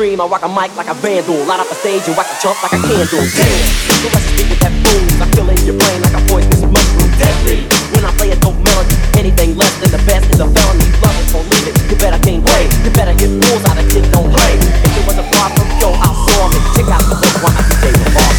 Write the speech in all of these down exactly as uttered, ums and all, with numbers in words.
extreme, I rock a mic like a vandal. Light up a stage and whack a chump like a candle. Damn, the rest is with that boom. I feel in your brain like a poisonous mushroom. Deadly, when I play a dope melody. Anything less than the best is a felony. Love it or leave it, you better gain weight. You better hit rules out of kids don't play. If it was a problem, yo, I'll solve it. Check out the book while I D J the boss.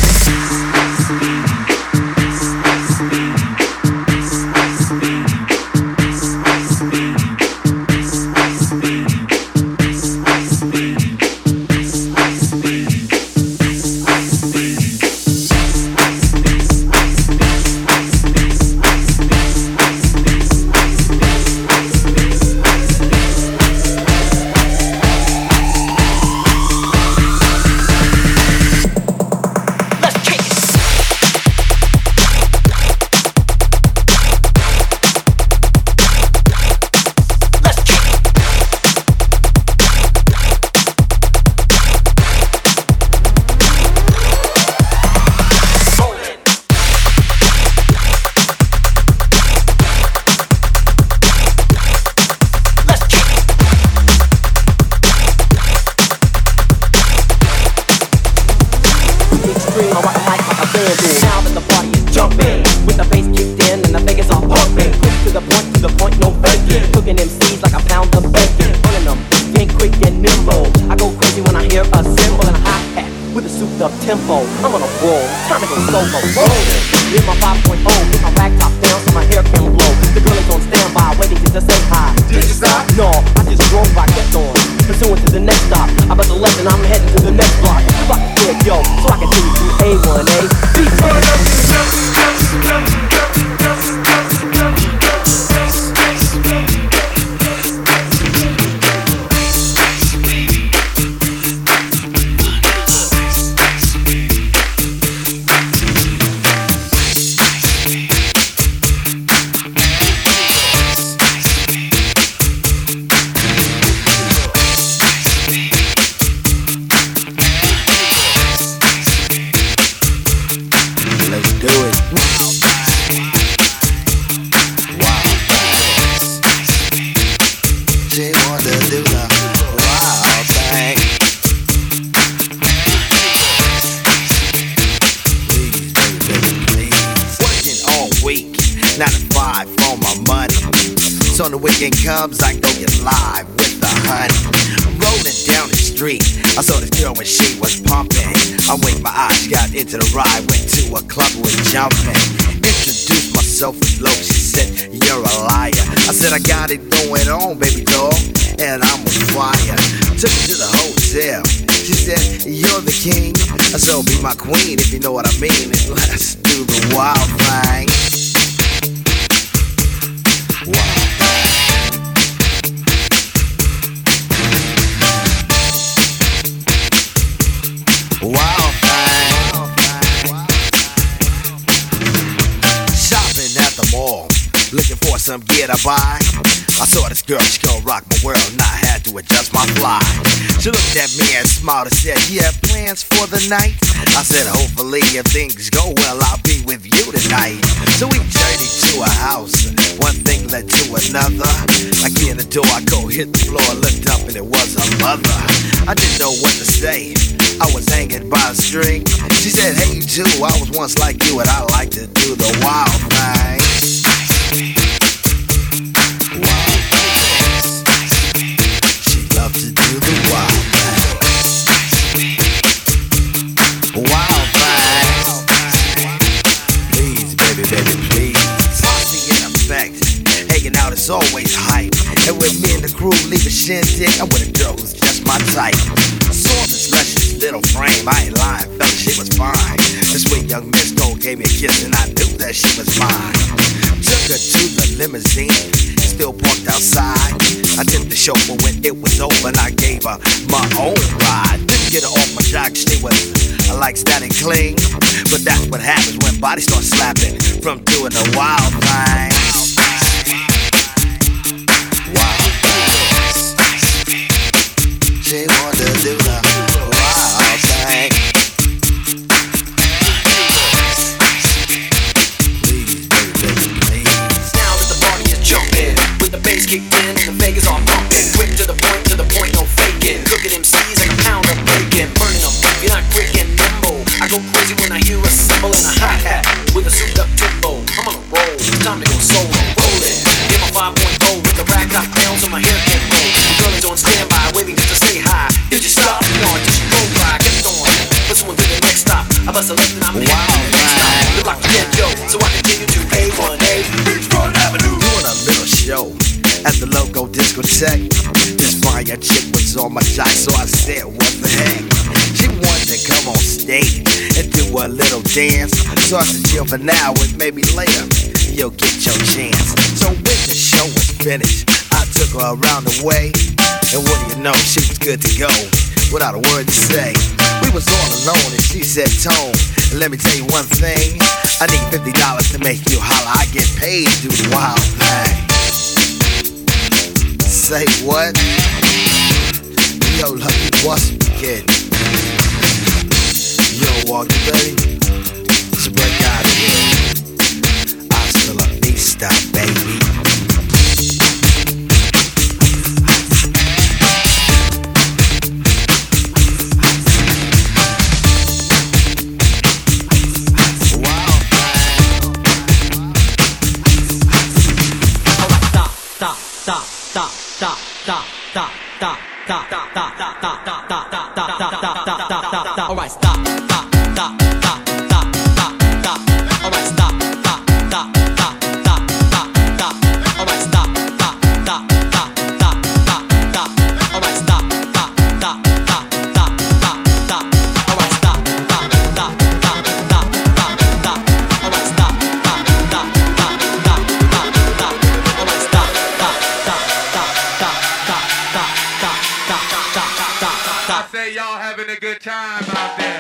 Tempo, I'm on a roll, time to go solo, rolling. Hit my five point oh, get my back top down so my hair can blow. The girl is on standby, waiting just to say hi. Did you stop? No, I just drove, I kept on, pursuing to the next stop. I'm at the left and I'm heading to the next block. Block the kid, yo, so I can do A one A, B On the weekend comes, I go get live with the honey. Rolling down the street, I saw this girl when she was pumping. I winked my eyes, got into the ride, went to a club, was jumping. Introduced myself with low, she said, you're a liar. I said, I got it going on, baby doll, and I'm on fire. Took her to the hotel, she said, you're the king. I said, oh, be my queen if you know what I mean, and let's do the wild thing. Wow. Wild thing. Shopping at the mall, looking for some gear to buy. I saw this girl, she gon' rock my world, and I had to adjust my fly. She looked at me and smiled and said, you have plans for the night? I said, hopefully if things go well, I'll be with you tonight. So we journeyed to a house, one thing led to another. I get in the door, I go hit the floor, looked up and it was her mother. I didn't know what to say, I was hanging by a string. She said, hey you too, I was once like you and I like to do the wild thing. Wild thing. She loved to do the wild thing. Wild thing. Please, baby, baby, please. Posse in effect, hanging out is always hype. And with me and the crew leave a shindig, I'm with a girl who's just my type. Saw this luscious little frame, I ain't lying, fella, she was fine. This sweet young Miss Gold gave me a kiss and I knew that she was mine. Took her to the limousine, still parked outside. I tipped the chauffeur when it was over and I gave her my own ride. Didn't get her off my jock, she was I like static cling. But that's what happens when bodies start slapping from doing the wild thing. Wild thing. She wanted to do the wild thing. Please, baby, baby, please. Now that the party is jumping, with the bass kicked in and the Vegas all pumping. Quick to the point, to the point, no faking. Cooking M Cs like a pound of time to go solo. Roll it, get my five point oh with the rack got down so my hair can't roll. The girl is on standby, waiting just to say hi. Did you stop? No, did you go by? Kept on, let's on to the next stop. I bust a left and I'm wow, heading to the next stop. Look like the get yo, so I continue to A one A Beachfront Avenue. Doing a little show at the local discotheque. This fire chick was on my jock, so I said, what the heck? She wanted to come on stage and do a little dance. So I said, chill for now and maybe later you'll get your chance. So when the show was finished, I took her around the way. And what do you know, she was good to go without a word to say. We was all alone and she said, Tone, let me tell you one thing. I need fifty dollars to make you holler. I get paid to do the wild thing. Say what? Yo, lucky what's kid? Yo, walk you ready? So break out of here. Hasta la vista, baby. Alright, stop, stop, stop, stop, stop, stop, stop. Alright, stop, stop, stop, stop, stop, stop, stop. Alright, stop, stop, stop, stop, stop, stop, stop. Alright, stop, stop, stop, stop, stop, stop, stop. Alright, stop, stop, stop, stop, stop, stop, stop. Alright, stop, stop, stop, stop, stop, stop, stop. Alright, stop, stop, stop, stop, stop, stop, stop, stop, stop, stop, stop, stop. I say y'all having a good time out there.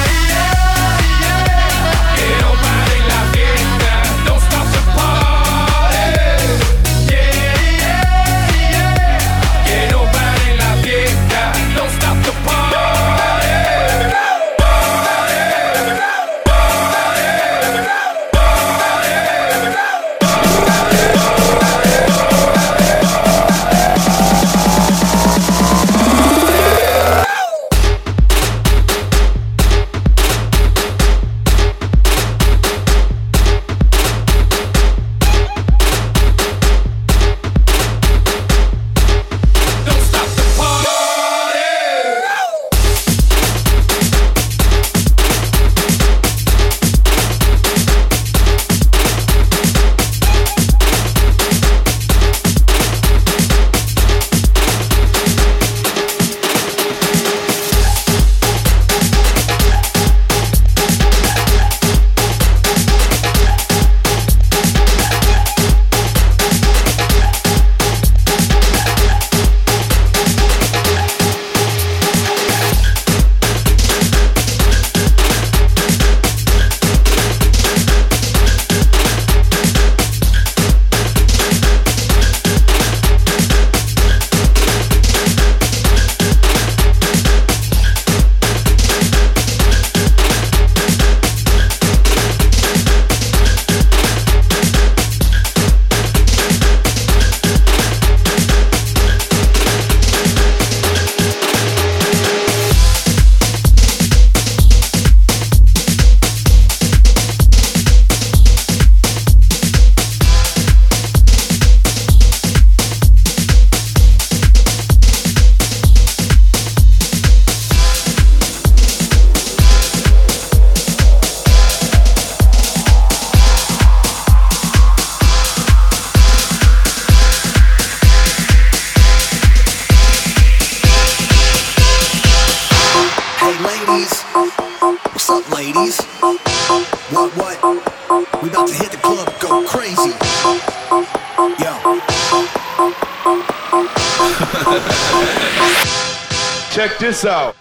Check this out.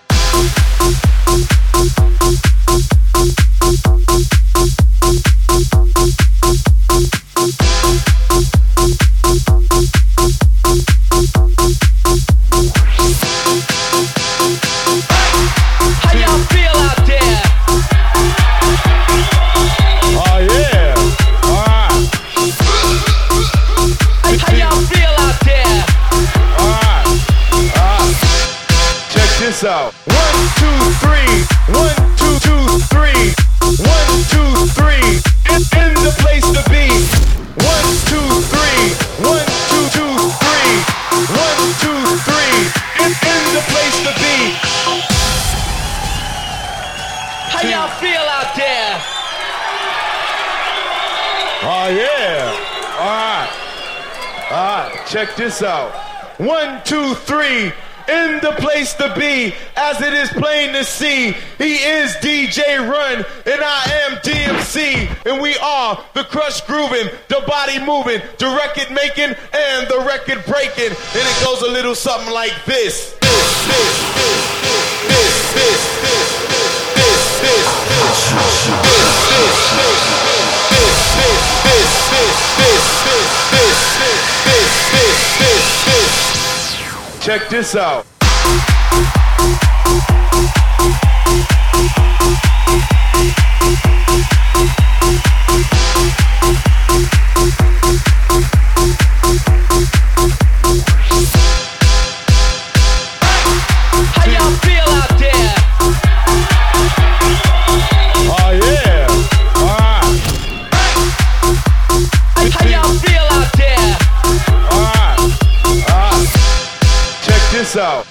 How y'all feel out there? Oh yeah. All right. How y'all feel out there? All right. All right. Check this out. One, two, three. One, two, two, three. One, two, three. In, in the place to be. Oh, yeah. All right. All right, check this out. One, two, three. In the place to be, as it is plain to see, he is D J Run, and I am D M C, and we are the crush grooving, the body moving, the record making, and the record breaking, and it goes a little something like this. This, this, this, this, this, this, this, this. Check this out. How y'all feel out there? Oh yeah. All right. How y'all feel out there? All right. All right. Check this out.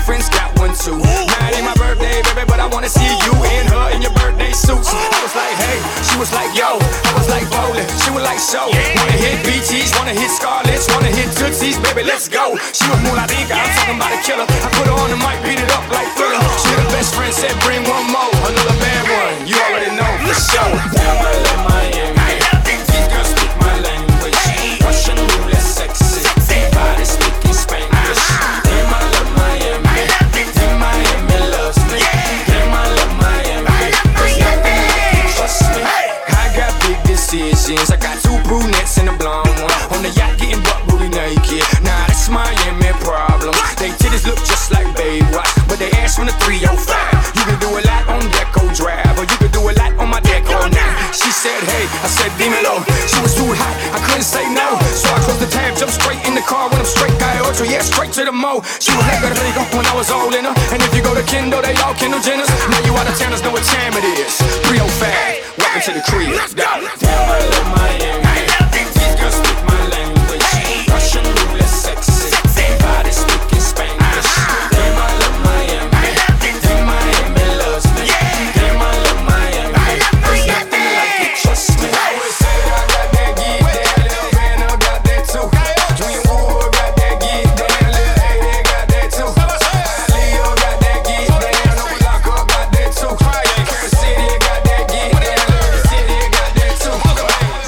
friends got one too. Now it ain't my birthday, baby, but I wanna see you and her in your birthday suits. I was like, hey, she was like, yo. I was like, bowling, she was like, so. Wanna hit B Ts, wanna hit Scarlets, wanna hit Tootsies, baby, let's go. She was more like Inca, I'm talking about a killer. I put her on the mic, beat it up like Thriller. She the best friend, said bring one more, another bad one. You already know for sure. Damn, I love Miami. These girls speak my language. Russian roulette, sexy. Body speaking Spanish. Damn, I love Miami. Damn, Miami loves me. Damn, I love Miami. There's nothing like it, trust me. I got big decisions. I got two brunettes and a blonde one on the yacht getting butt booty naked. Nah, that's Miami problem. They titties look just like Baywatch, but they ass from the three oh five. You can do a lot on Deco Drive, or you can do a lot on my Deco now. She said, hey, I said, dímelo. She was too hot, I couldn't say no. So I closed the tab, jumped straight in the car when I'm straight guy ocho, yeah, straight to the mo. She was like, gotta go when I was all in her. And if you go to Kendall, they all Kendall Jenners. Now you out of towners know what time it is. three oh five, welcome to the crib. Damn, I love Miami. These girls speak my language. Russian roulette, sexy. Body speaking Spanish. Damn, I love Miami. Damn, Miami loves me. Damn, I love Miami. There's nothing like it, trust me. I always say I got that geek, that little man, I got that too. Dream Wood got that geek, that little A, they got that too. Leo got that geek, that no Block Up got that too. Kansas City got that geek, that little City got that too.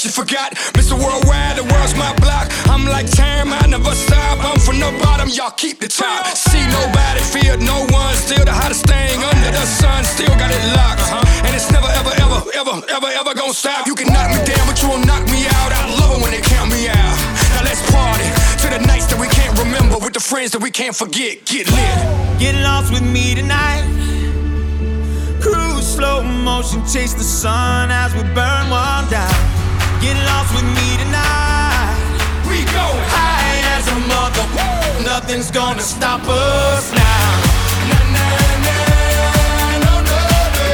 you forgot. Mister Worldwide, the world's my block. I'm like time, I never stop. I'm from the bottom, y'all keep the top. See nobody, fear no one. Still the hottest thing under the sun. Still got it locked. And it's never, ever, ever, ever, ever, ever gonna stop. You can knock me down, but you won't knock me out. I love it when they count me out. Now let's party to the nights that we can't remember, with the friends that we can't forget. Get lit. Get lost with me tonight. Cruise slow motion, chase the sun as we burn one down. Get lost with me tonight. We go high as a mother. Woo! Nothing's gonna stop us now. Na, na, na, no, no, no.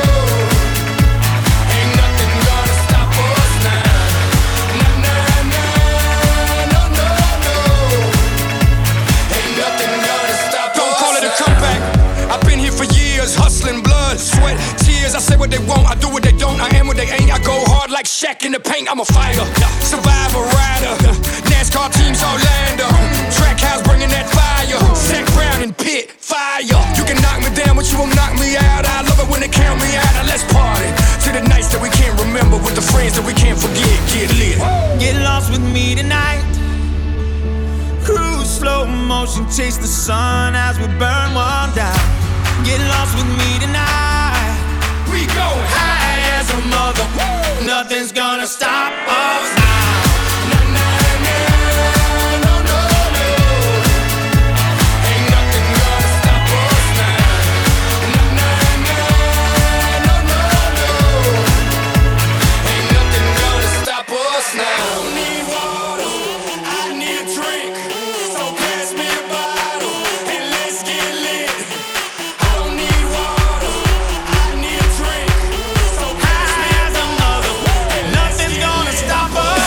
Ain't nothing gonna stop us now. Na, na, na, no, no, no. Ain't nothing gonna stop us. Don't call it a comeback. I've been here for years, hustling blood, sweat, tears. I say what they want, I do what they don't. I am what they ain't. I go hard like Shaq in the paint. I'm a fighter, survivor, rider. NASCAR teams Orlando. Track house bringing that fire. Zach Brown and Pitt, fire. You can knock me down, but you won't knock me out. I love it when they count me out. Now let's party to the nights that we can't remember, with the friends that we can't forget. Get lit. Get lost with me tonight. Cruise slow motion, chase the sun as we burn one down. Get lost with me tonight. We go high as a mother. Woo! Nothing's gonna stop us now. Na, na, na, no, no, no. Ain't nothing gonna stop us now. Na, na, na, no, no, no. Ain't nothing gonna stop us now. I don't need water, I need a drink. So pass me a bottle and let's get lit. I don't need water, I need a drink. So pass me as a mother, and nothing's gonna stop us.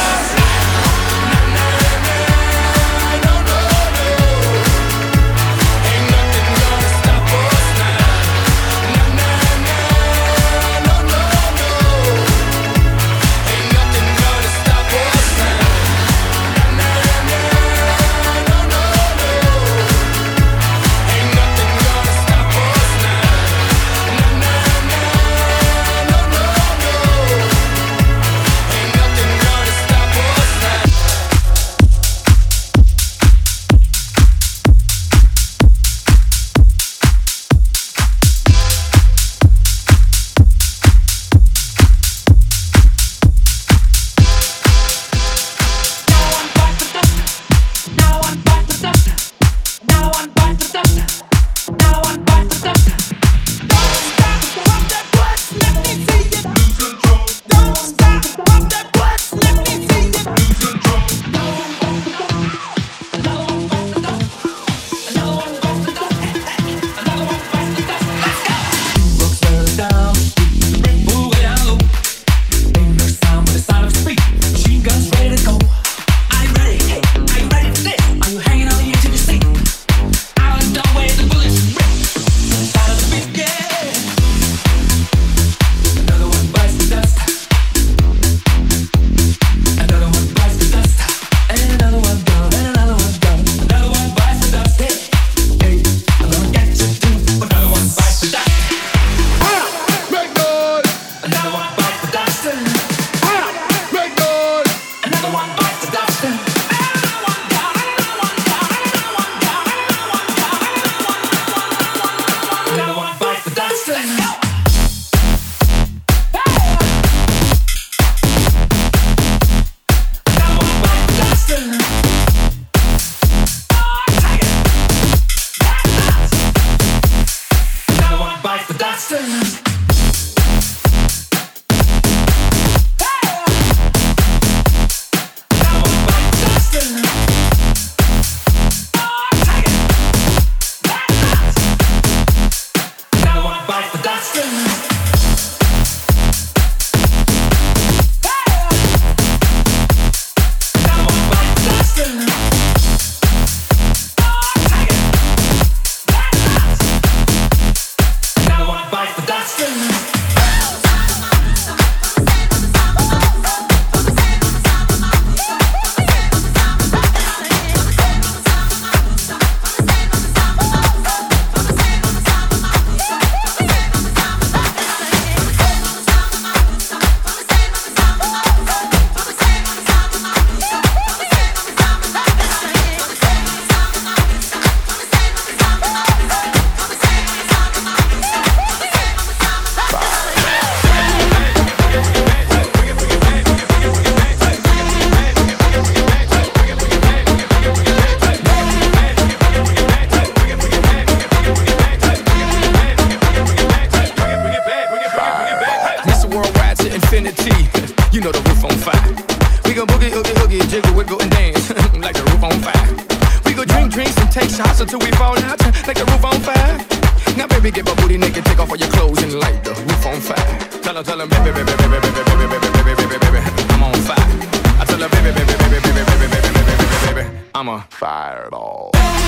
until we fall out, like the roof on fire. Now baby, get my booty naked, take off all your clothes and light the roof on fire. Tell her, tell her, baby, baby, baby, baby, baby, baby, baby, baby, baby, I'm on fire. I tell her, baby, baby, baby, baby, baby, baby, baby, baby, baby, baby, I'm a fireball.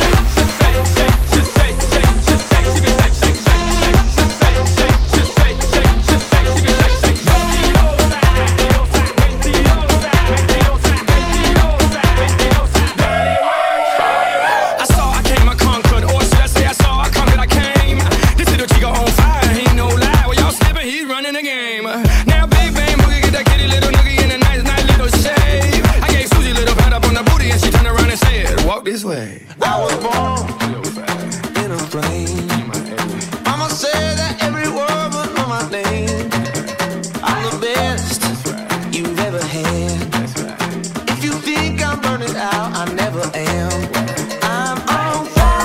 This way. I was born in a flame. Mama said that every word was on my name. I'm the best you've ever had. If you think I'm burning out, I never am. I'm on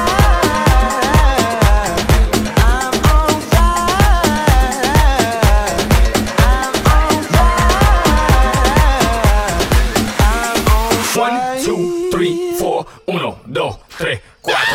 fire. I'm on fire. I'm on fire. I'm on fire. One, two, three, four. Uno, dos, tres, cuatro.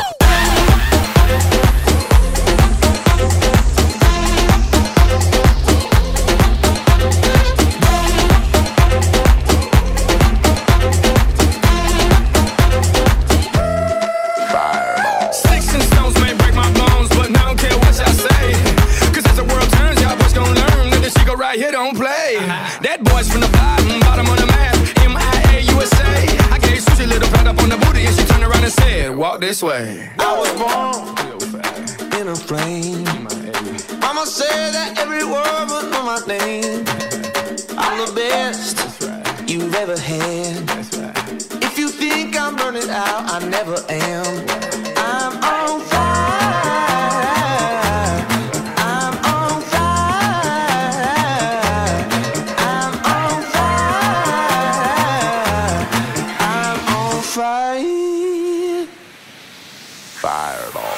Sticks and stones may break my bones, but I don't care what y'all say. Cause as the world turns, y'all boys gon' learn that this chico right here don't play. That boy's from the bottom, bottom of the map. M I A U S A. I gave Susie a little pat up on the booty and she turned around and said, walk this way. I was born in a flame. Mama said that every word was on my name. I'm the best you've ever had. If you think I'm burning out, I never am. I'm on fire. I'm on fire. I'm on fire. I'm on fire. Fireball.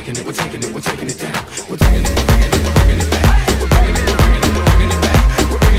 We're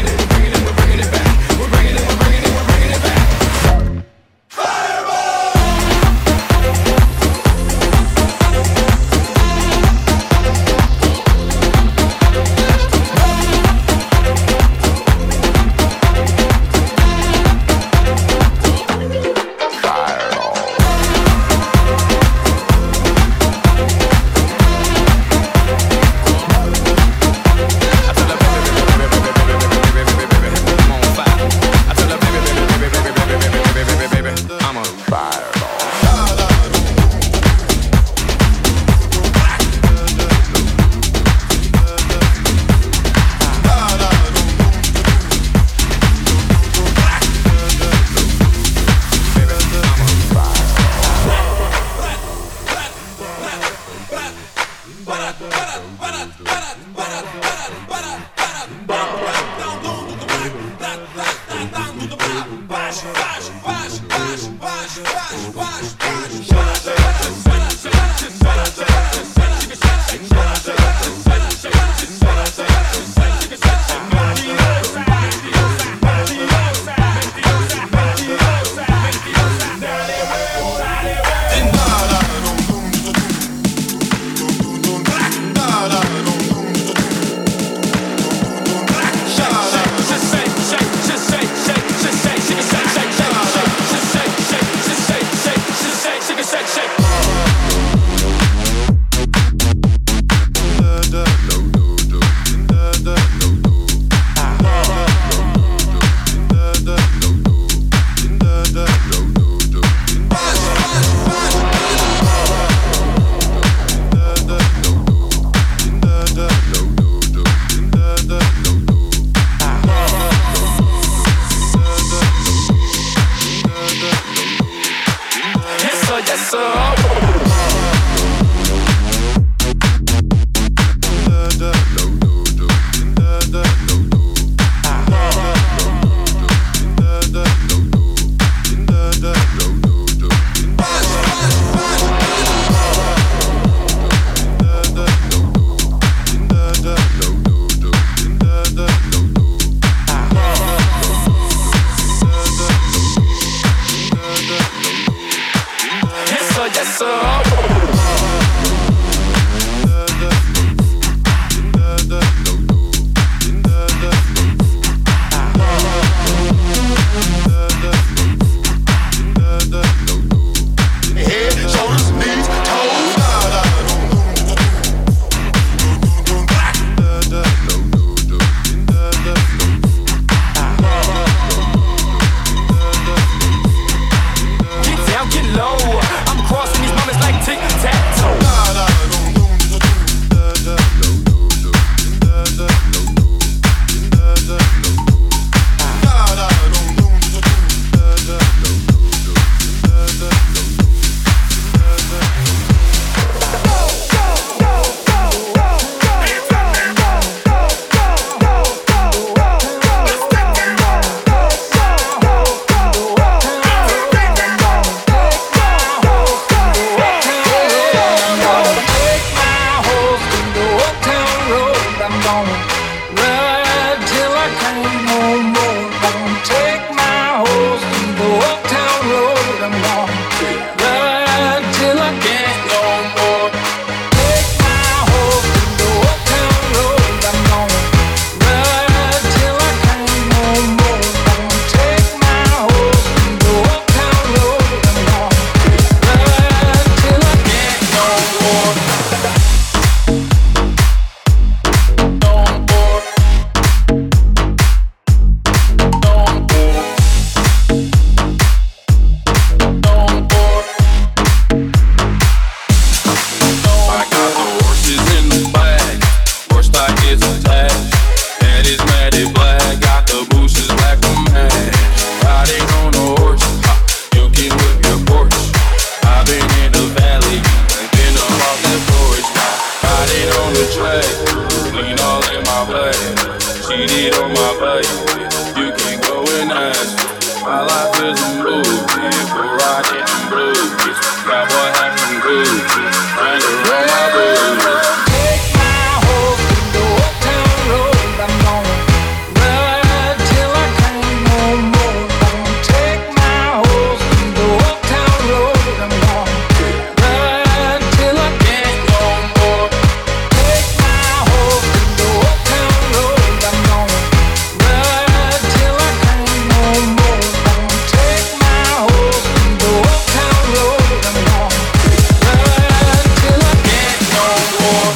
cheated on my baby. You can go and ask her. My life is a movie, we're riding in blues. Cowboy hat and Gucci, trying to run my boots. Take my horse to the uptown road. I'm gonna ride till I can't no more. Gonna take my horse to the uptown road. I'm gonna ride till I can't no more. Take my horse to the uptown road. I'm gonna ride till I can't no more. Gonna take my horse to the uptown road. I'm gonna ride till I can't no more.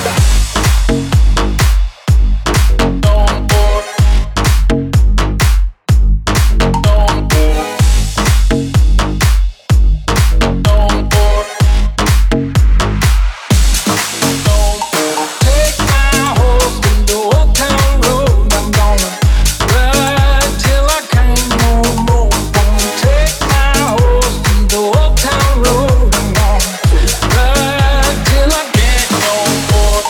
Take my horse to the uptown road. I'm gonna ride till I can't no more. Gonna take my horse to the uptown road. I'm gonna ride till I can't no more.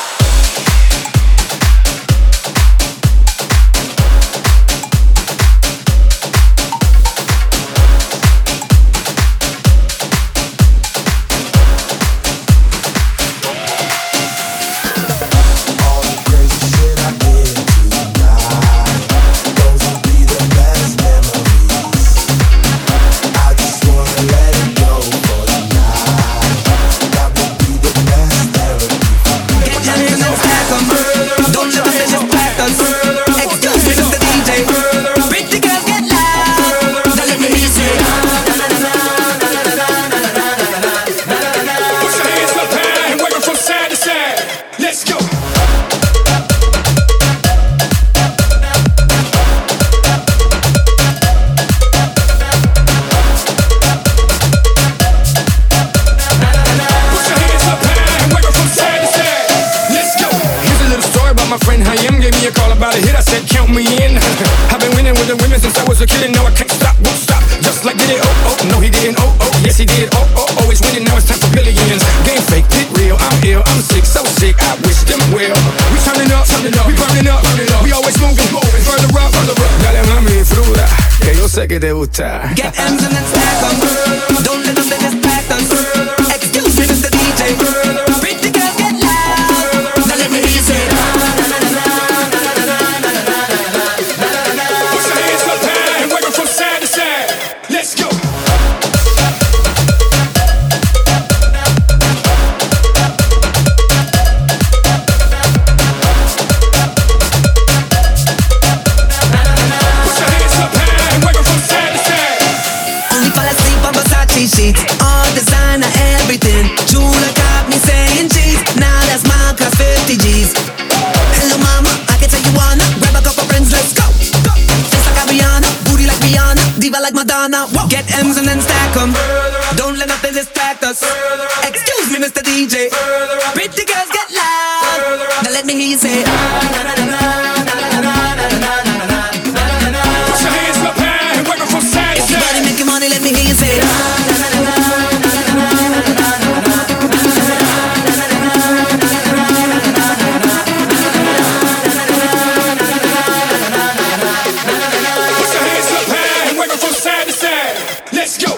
All the crazy shit I did tonight, those will be the best memories. I just wanna let it go for tonight. That would be the best therapy for me. Get your hands and stack 'em. Don't let them just pack us. Excuse me, Mister D J. Pretty girls get loud. Now let me hear you say. Put your hands up high and wave 'em from side to side. Let's go. Put your hands up high and wave 'em from side to side. Let's go. Here's a little story about my friend Hayem. Gave me a call about a hit. I said, count me in. I've been winning with the women since I was a kid, and no, I can't stop, won't stop. Just like did it, oh, oh, no, he didn't, oh, oh, yes, he did, oh, oh, always winning, now it's time for billions. Game fake, get real, I'm ill, I'm sick, so sick, I wish them well. We turning up, turning up, we burning up, burning up. We always moving, moving, further up, further up. Dale mami, fruta, que yo sé que te gusta. Get M's and then stack 'em. Don't let them just pack us. Excuse me, Mister D J. Pretty girls get loud. Now let me hear you say. Put your hands up high and wave 'em from side to side. Let's go. Put your hands up high and wave 'em from side to side. Only fall asleep on Versace sheets. All designer, everything. Jula got me saying cheese. Now that's my cost fifty G's. Hello mama, I can tell you wanna grab a couple friends, let's go. Just like Ariana, booty like Rihanna, diva like Madonna. Whoa. Get M's and then stack 'em. Don't let nothing distract us. Excuse me, Mister D J. Pretty girls get loud. Now let me hear you say. Put your hands up high and wave 'em from side to Everybody side. making money, let me hear you say. Put your hands up high and wave 'em from side to side. Let's go.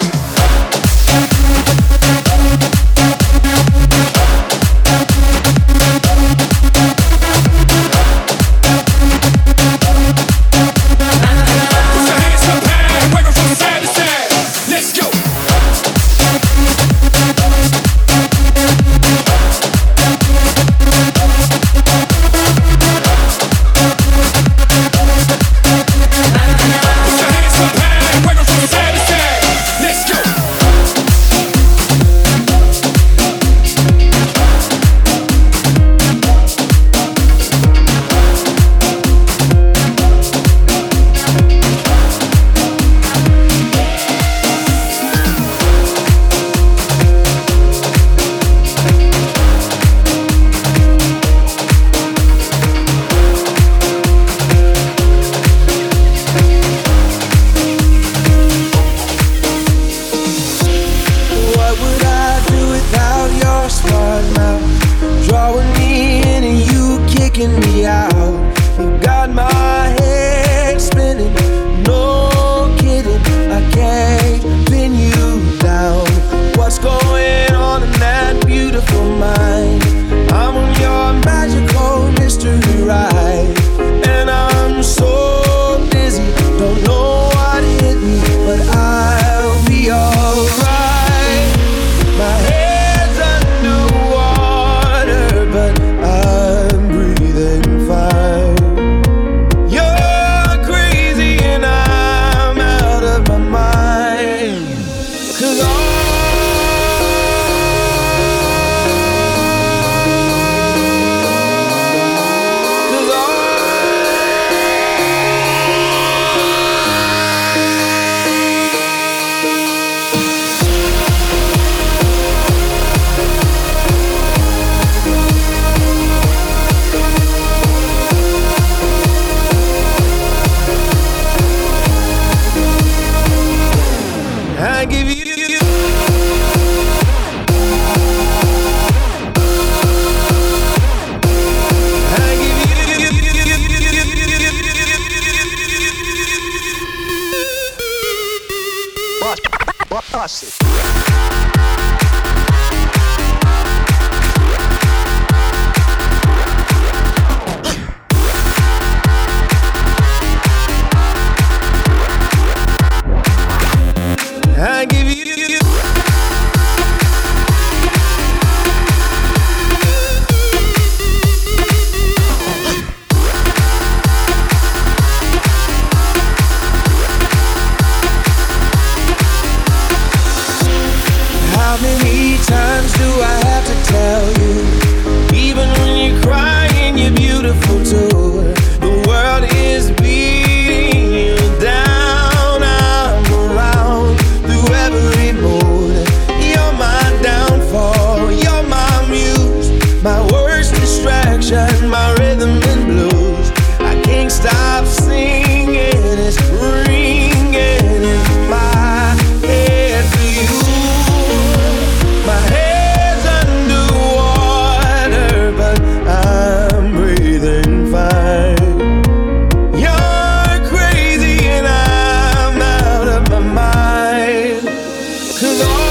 Bust it. I give you, you, you. How many times do I have to tell you? Even when you're crying, you're beautiful too. The world is beating you down. I'm around through every mood. You're my downfall. You're my muse. My worst distraction. My rhythm and blues. I can't stop singing. It's ringing in my head for you. My head's underwater, but I'm breathing fine. You're crazy and I'm out of my mind. 'Cause all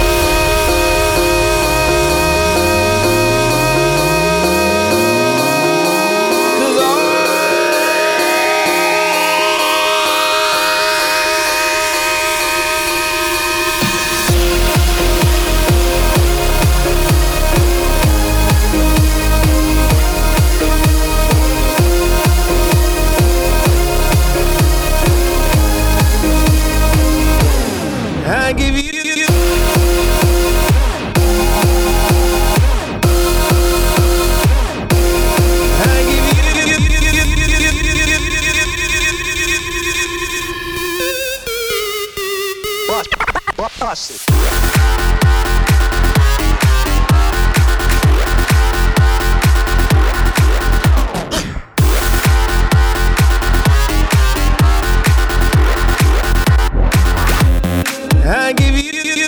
I give you, you. I give you, Bust, bust it. I give you, you.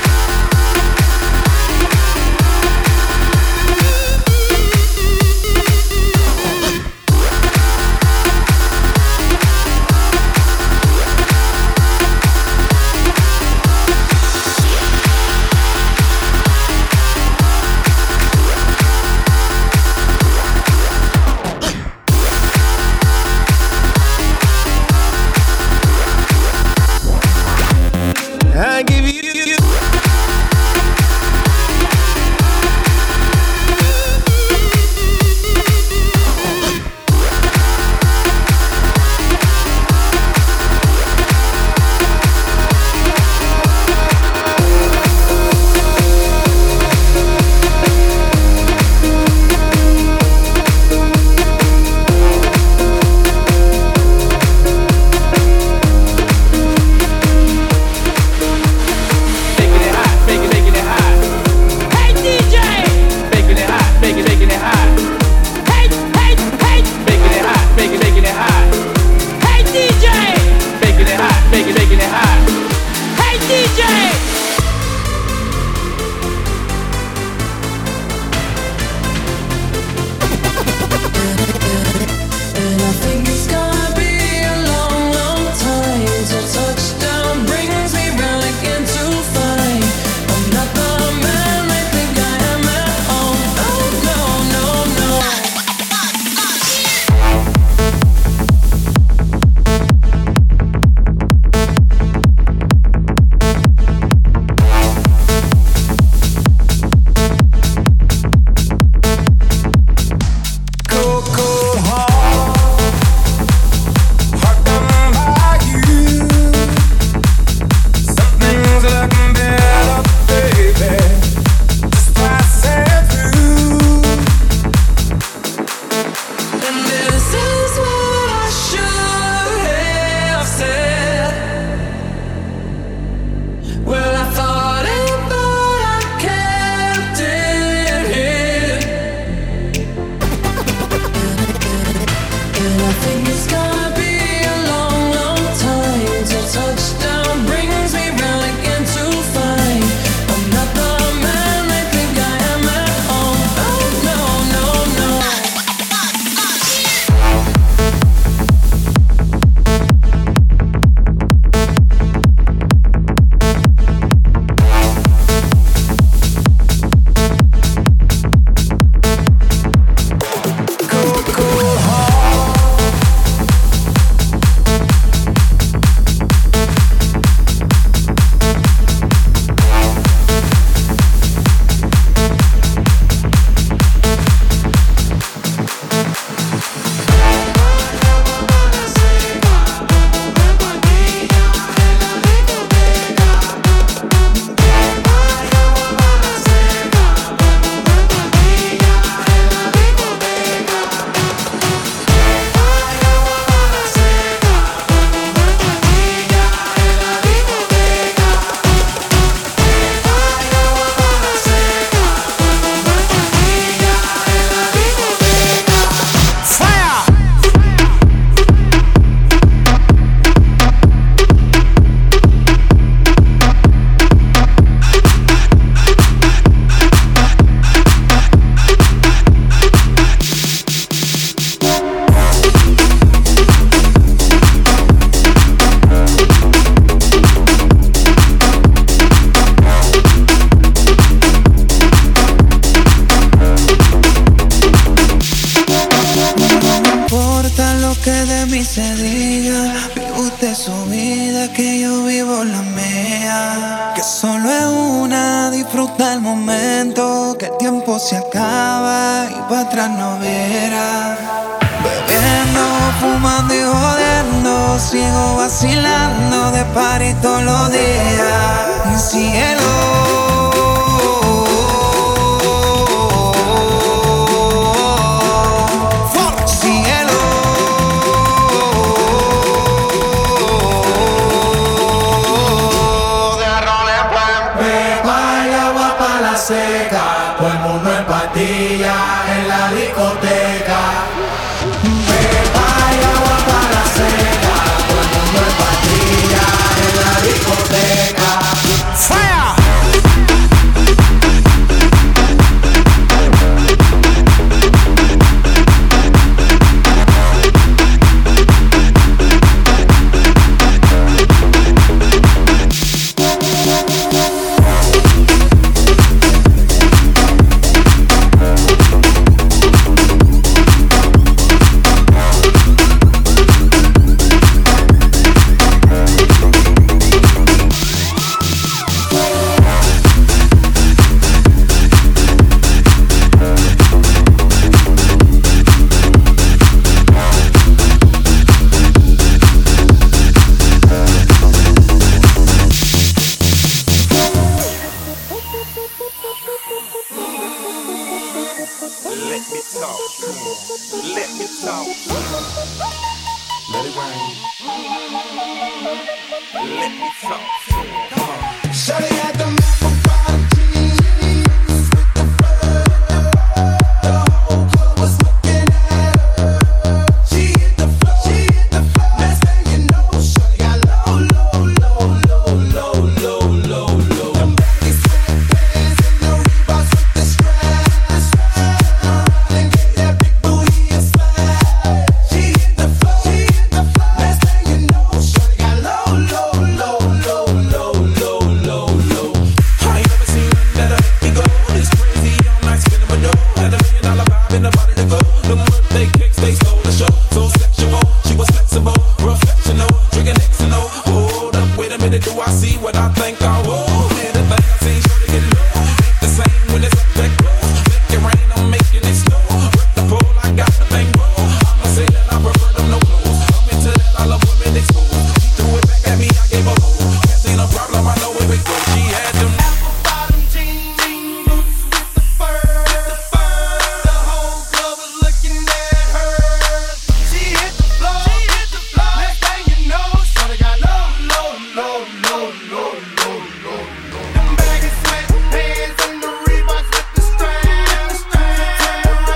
I give you, you. en mi sedilla. Vive usted su vida, que yo vivo la mía. Que solo es una, disfruta el momento. Que el tiempo se acaba y para atrás no verá. Bebiendo, fumando y jodiendo, sigo vacilando de party todos los días. Mi cielo. Seca, todo el mundo en pastillas en la discoteca. Pepa y agua para la seca, todo el mundo en pastillas en la discoteca. ¡Fire!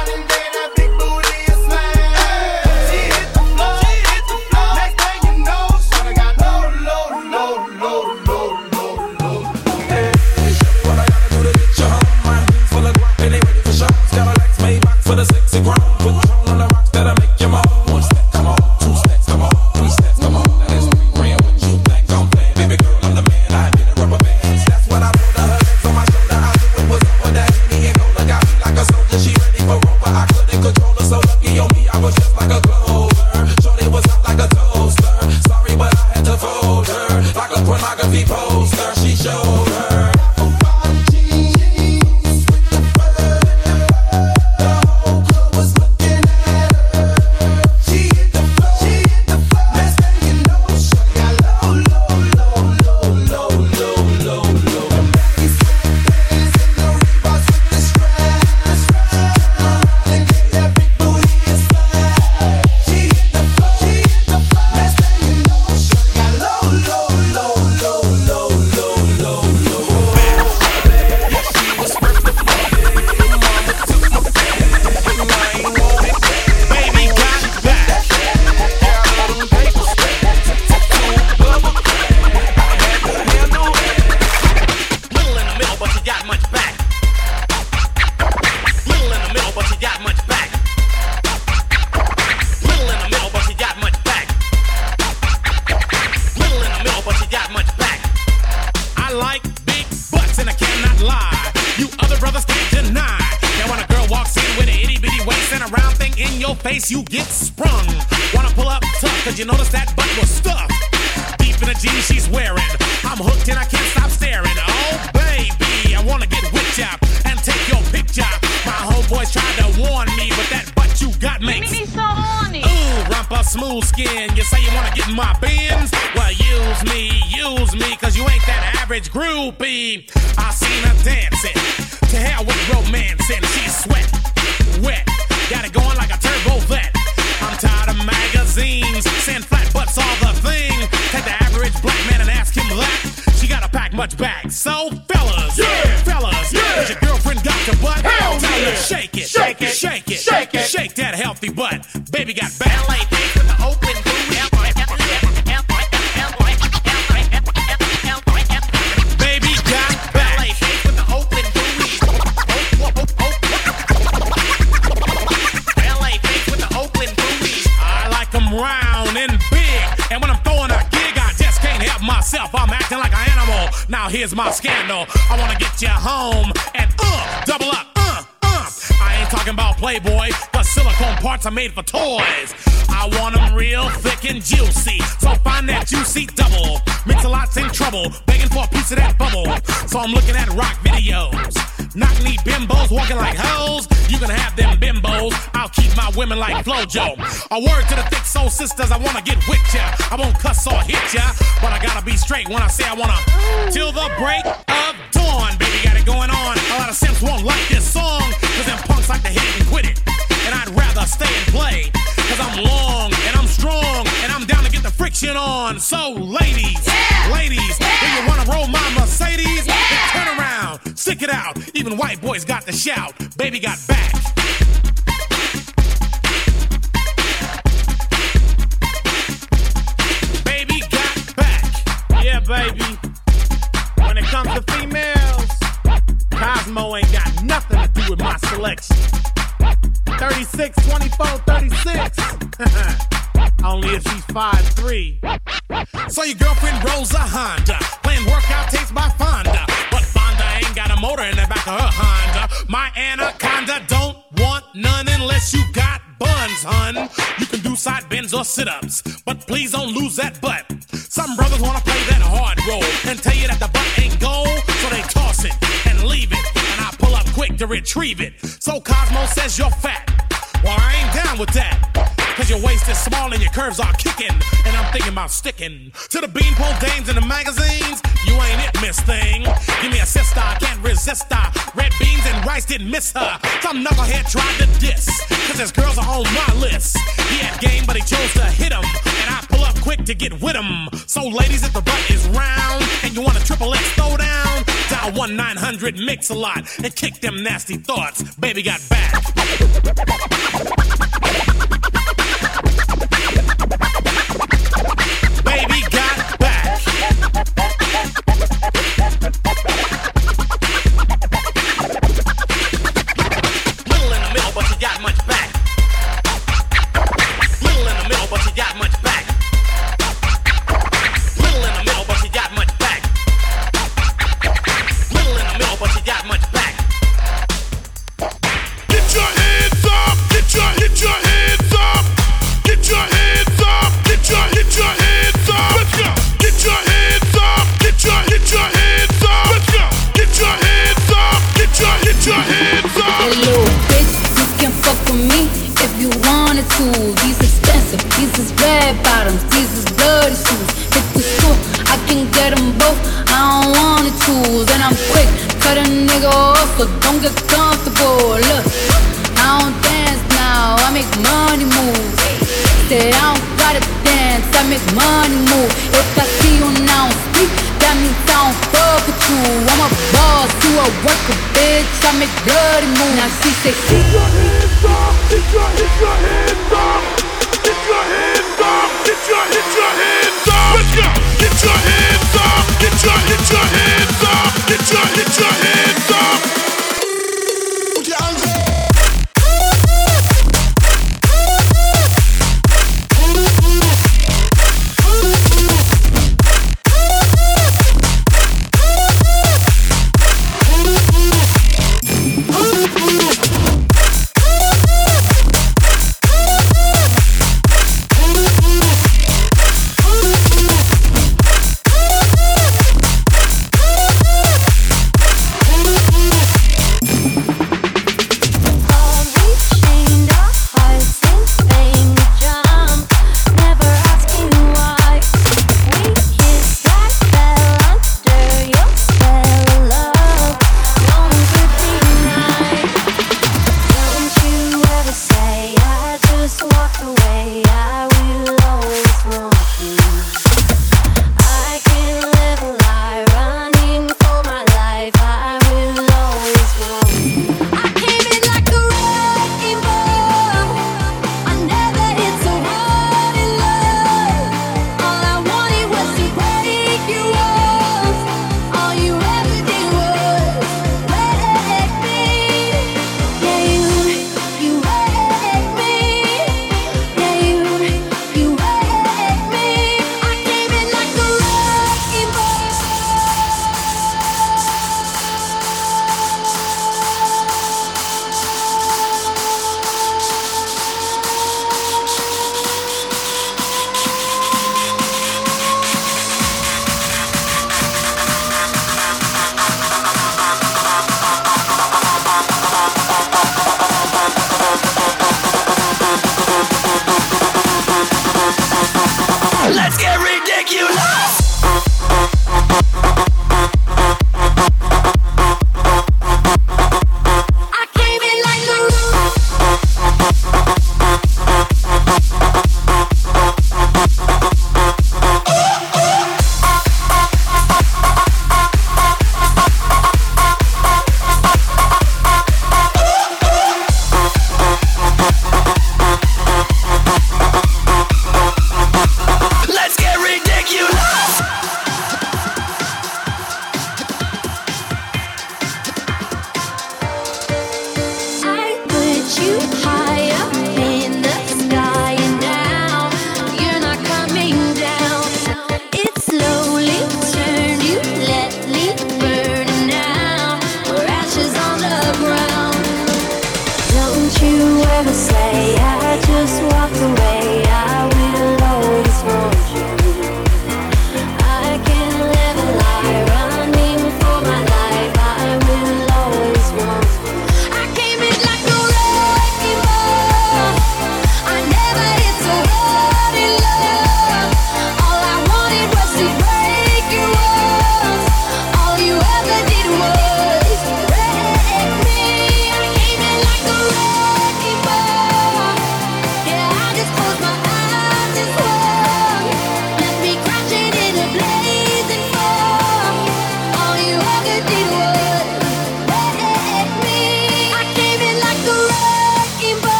Next thing you know Cause you notice that butt was stuffed deep in the jeans she's wearing. I'm hooked and I can't stop staring. Oh baby, I wanna get with ya and take your picture. My homeboys tried to warn me, but that butt you got makes me so horny. Ooh, rumpa smooth skin. You say you wanna get in my bins? Well, use me, use me, cause you ain't that average groupie. I seen her dancing. To hell with romance and she's sweat, wet. Got it going like a turbo vet. I'm tired of magazines saying flat butts all the thing. Take the average black man and ask him that. She gotta pack much back. So fellas, yeah, fellas, yeah. Does your girlfriend got your butt? Hell Tell yeah. her shake it, shake it, shake it, shake it, shake that healthy butt. Baby got back. L A bitch with the open booty. Baby got back. L A bitch with the open booty. L A bitch with the open booty. I like them round and big, and when I'm throwing a gig, I just can't help myself. I'm acting like an animal. Now here's my scandal. I wanna get you home and uh, double up, uh, uh. I ain't talking about Playboy, but silicone parts are made for toys. I want them real thick and juicy, so find that juicy double. Mix-a-lot's in trouble, begging for a piece of that bubble. So I'm looking at rock videos. Knock-knee bimbos walking like hoes. You can have them bimbos. I'll keep my women like Flojo. A word to the thick soul sisters, I wanna get with ya. I won't cuss or hit ya, but I gotta be straight when I say I wanna. Till the break of dawn, baby, got it going on. A lot of simps won't like this song, cause them punks like to hit it and quit it. And I'd rather stay and play, cause I'm long and I'm strong and I'm down to get the friction on. So ladies, yeah. ladies, yeah. do you wanna roll my Mercedes? Yeah. Then turn around, stick it out. Even white boys got to shout. Baby got back. Baby got back. Yeah, baby. When it comes to females, Cosmo ain't got nothing to do with my selection. thirty-six, twenty-four, thirty-six. Only if she's five three. So your girlfriend rolls a Honda, playing workout tapes by Fonda. But Fonda ain't got a motor in the back of her Honda. My Anaconda don't want none unless you got buns, hun. You can do side bends or sit-ups, but please don't lose that butt. Some brothers wanna play that hard role and tell you that the butt ain't gold, so they toss it and leave it, and I pull up quick to retrieve it. So Cosmo says you're fat. Well, I ain't down with that, cause your waist is small and your curves are kicking, and I'm thinking about sticking to the beanpole dames in the magazines. You ain't it, miss thing. Give me a sister, I can't resist her. Red beans and rice didn't miss her. Some knucklehead tried to diss, cause his girls are on my list. He had game, but he chose to hit him, and I pull up quick to get with him. So ladies, if the butt is round and you want a triple X throw down, dial one nine hundred mix a lot and kick them nasty thoughts. Baby got back. Baby got back. Little in the middle, but she got much back. Little in the middle, but she got much back. Little in the middle, but she got much back. Little in the middle, but she got much back. Get your hands up, get your, get your hands up, get your hands up, get your, get your hands up. Let's go. Get your hands up, get your, get your hands up. Let's go. Get your hands up, get your, get your hands up. Hey little bitch, you can fuck with me if you wanted to. These expensive, these is red bottoms, these is bloody shoes. Hit the school, I can get them both, I don't wanna choose. And I'm quick, cut a nigga off, so don't get comfortable. Look, I don't dance now, I make money move. Say I don't gotta dance, I make money move. If I see you now speak, that means I don't fuck with you. I'm a boss, you a worker, bitch, I make bloody moves. Now she say, get your hands up, get your, get your hands up, get your hands up, get your, get your hands up. Let's go. Get your hands up, get your, get your hands up, get your, get your hands up. Put your hands up.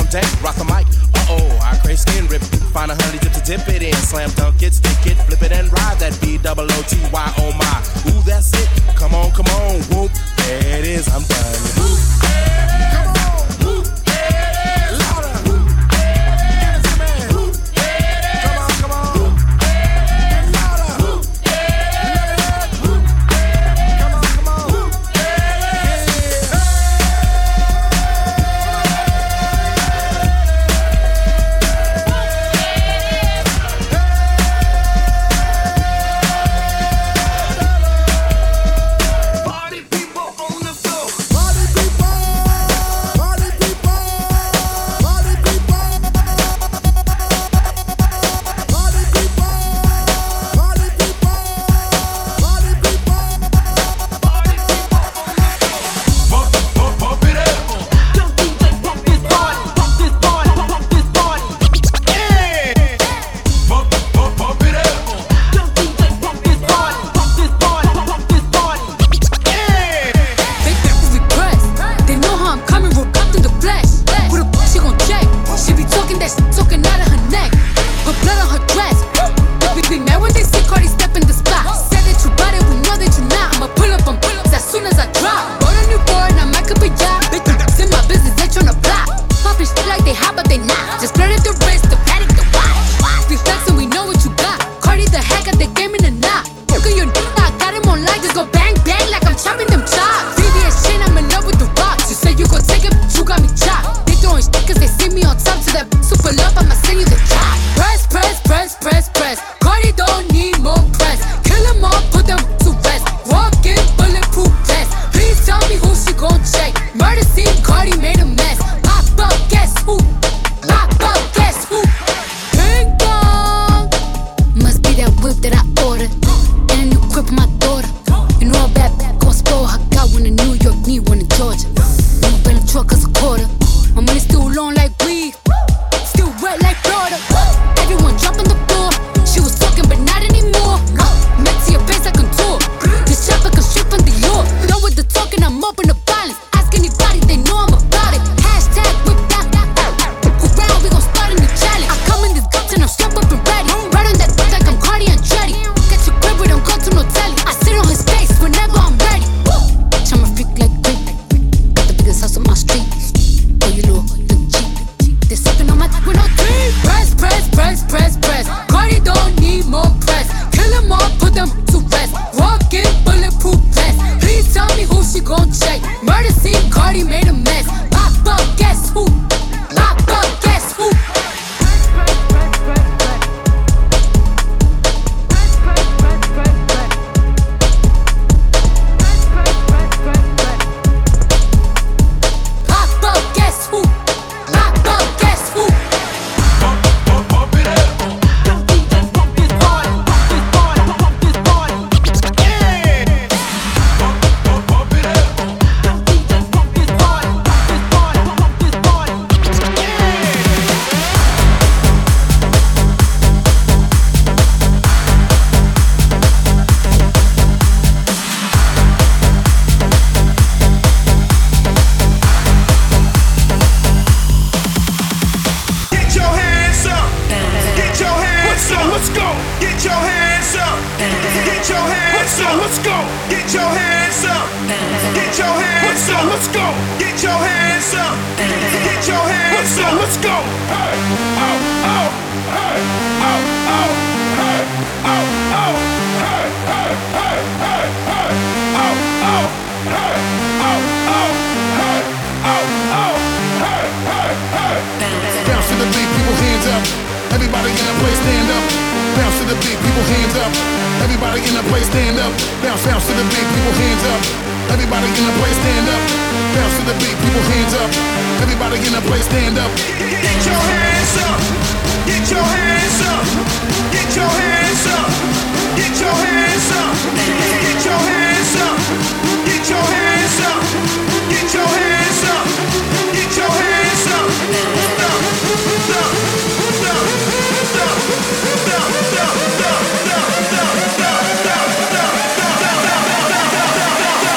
dank, rock the mic. Uh-oh, I crave skin rip. Find a honey dip to dip it in. Slam dunk it, stick it, flip it and ride that B O O T Y, oh my. Ooh, that's it. Come on, come on, whoop. There it is, I'm done. Whoop. Come on, whoop. Louder. Whoop. Give it to me. Whoop. Come on, come on. Whoop. Louder. Whoop. Whoop. Come on, come on. Whoop.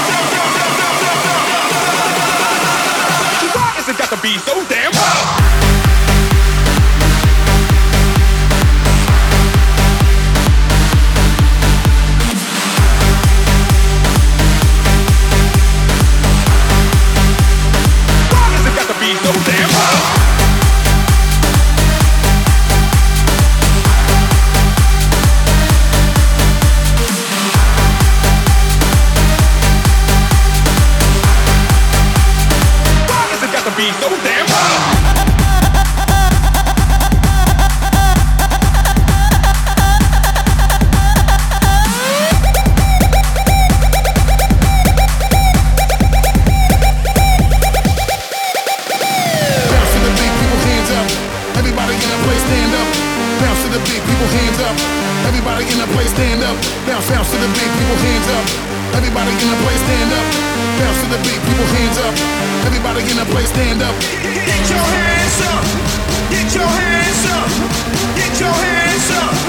Be so damn hot. Everybody in the place stand up. Bounce, bounce to the beat, people hands up. Everybody in the place stand up. Bounce to the beat, people hands up. Everybody in the place stand up. Get your hands up. Get your hands up. Get your hands up.